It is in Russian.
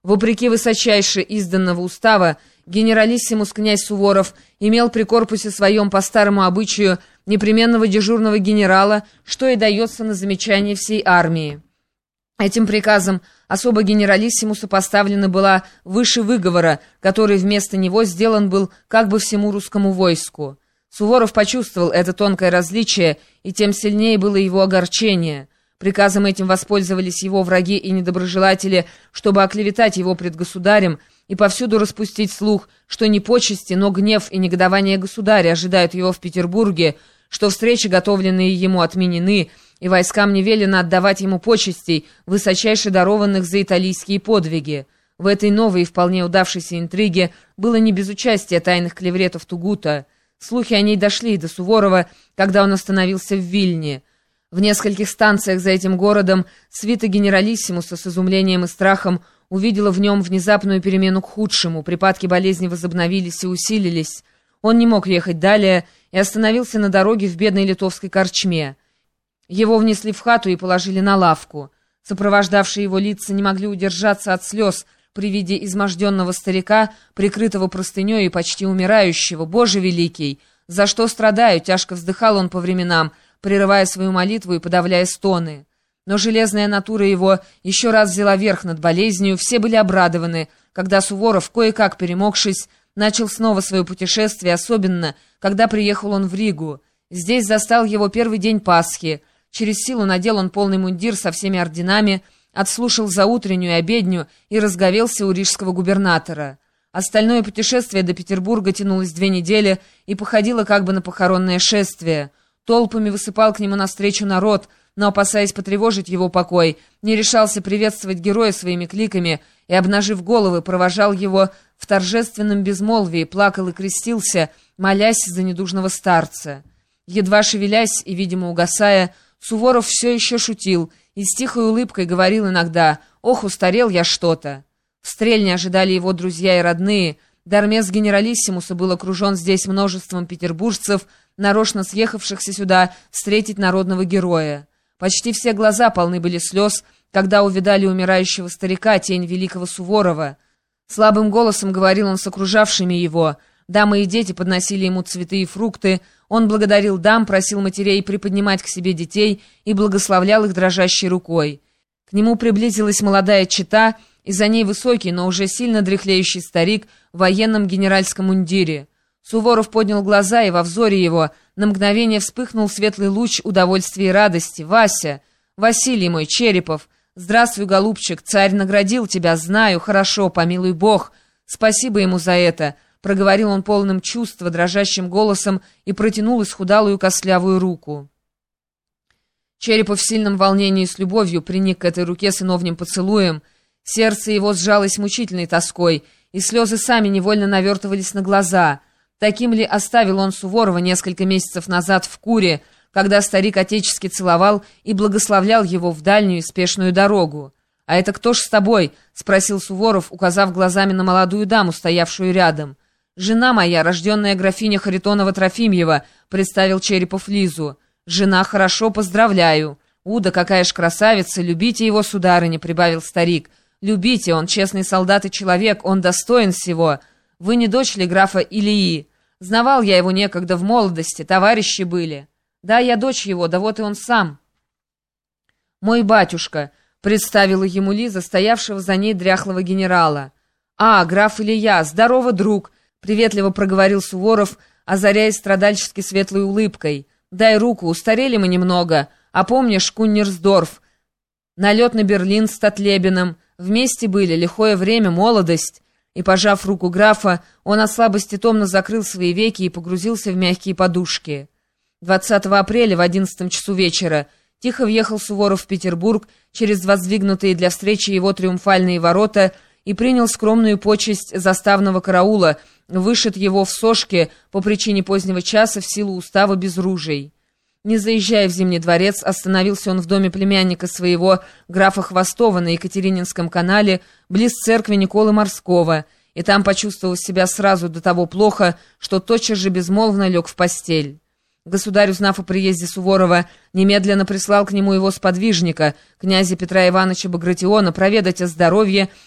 Вопреки высочайше изданного устава, генералиссимус князь Суворов имел при корпусе своем по старому обычаю непременного дежурного генерала, что и дается на замечание всей армии. Этим приказом особо генералиссимусу поставлена была выше выговора, который вместо него сделан был как бы всему русскому войску. Суворов почувствовал это тонкое различие, и тем сильнее было его огорчение. Приказом этим воспользовались его враги и недоброжелатели, чтобы оклеветать его пред государем и повсюду распустить слух, что не почести, но гнев и негодование государя ожидают его в Петербурге, что встречи, готовленные ему, отменены, и войскам не велено отдавать ему почестей, высочайше дарованных за италийские подвиги. В этой новой и вполне удавшейся интриге было не без участия тайных клевретов Тугута. Слухи о ней дошли и до Суворова, когда он остановился в Вильне. В нескольких станциях за этим городом свита генералиссимуса с изумлением и страхом увидела в нем внезапную перемену к худшему, припадки болезни возобновились и усилились. Он не мог ехать далее и остановился на дороге в бедной литовской корчме. Его внесли в хату и положили на лавку. Сопровождавшие его лица не могли удержаться от слез при виде изможденного старика, прикрытого простыней и почти умирающего. «Боже великий! За что страдаю?» — тяжко вздыхал он по временам, прерывая свою молитву и подавляя стоны. Но железная натура его еще раз взяла верх над болезнью, все были обрадованы, когда Суворов, кое-как перемогшись, начал снова свое путешествие, особенно, когда приехал он в Ригу. Здесь застал его первый день Пасхи. Через силу надел он полный мундир со всеми орденами, отслушал заутреннюю обедню и разговелся у рижского губернатора. Остальное путешествие до Петербурга тянулось 2 недели и походило как бы на похоронное шествие. Толпами высыпал к нему навстречу народ, но, опасаясь потревожить его покой, не решался приветствовать героя своими кликами и, обнажив головы, провожал его в торжественном безмолвии, плакал и крестился, молясь за недужного старца. Едва шевелясь и, видимо, угасая, Суворов все еще шутил и с тихой улыбкой говорил иногда: «Ох, устарел я что-то». В Стрельне ожидали его друзья и родные. Дармес генералиссимуса был окружен здесь множеством петербуржцев, нарочно съехавшихся сюда встретить народного героя. Почти все глаза полны были слез, когда увидали умирающего старика, тень великого Суворова. Слабым голосом говорил он с окружавшими его. Дамы и дети подносили ему цветы и фрукты. Он благодарил дам, просил матерей приподнимать к себе детей и благословлял их дрожащей рукой. К нему приблизилась молодая чета, и за ней высокий, но уже сильно дряхлеющий старик в военном генеральском мундире. Суворов поднял глаза, и во взоре его на мгновение вспыхнул светлый луч удовольствия и радости. «Вася! Василий мой, Черепов! Здравствуй, голубчик! Царь наградил тебя, знаю, хорошо, помилуй Бог! Спасибо ему за это!» Проговорил он полным чувства, дрожащим голосом, и протянул исхудалую костлявую руку. Черепов в сильном волнении и с любовью приник к этой руке сыновним поцелуем. Сердце его сжалось мучительной тоской, и слезы сами невольно навертывались на глаза. Таким ли оставил он Суворова несколько месяцев назад в Куре, когда старик отечески целовал и благословлял его в дальнюю и спешную дорогу? «А это кто ж с тобой?» — спросил Суворов, указав глазами на молодую даму, стоявшую рядом. «Жена моя, рожденная графиня Харитонова-Трофимьева», — представил Черепов Лизу. «Жена, хорошо, поздравляю». «Уда, какая ж красавица, любите его, сударыня», — прибавил старик. «Любите, он честный солдат и человек, он достоин всего. Вы не дочь ли графа Илии? Знавал я его некогда в молодости, товарищи были». «Да, я дочь его, да вот и он сам». «Мой батюшка», — представила ему Лиза, стоявшего за ней дряхлого генерала. «А, граф Илья, здорово, друг», — приветливо проговорил Суворов, озаряясь страдальчески светлой улыбкой. «Дай руку, устарели мы немного. А помнишь Куннерсдорф? Налет на Берлин с Татлебиным. Вместе были, лихое время, молодость». И, пожав руку графа, он от слабости томно закрыл свои веки и погрузился в мягкие подушки. 20 апреля в 11 часу вечера тихо въехал Суворов в Петербург через воздвигнутые для встречи его триумфальные ворота и принял скромную почесть заставного караула, вышед его в Сошке по причине позднего часа в силу устава без ружей. Не заезжая в Зимний дворец, остановился он в доме племянника своего, графа Хвостова, на Екатерининском канале, близ церкви Николы Морского, и там почувствовал себя сразу до того плохо, что тотчас же безмолвно лег в постель. Государь, узнав о приезде Суворова, немедленно прислал к нему его сподвижника, князя Петра Ивановича Багратиона, проведать о здоровье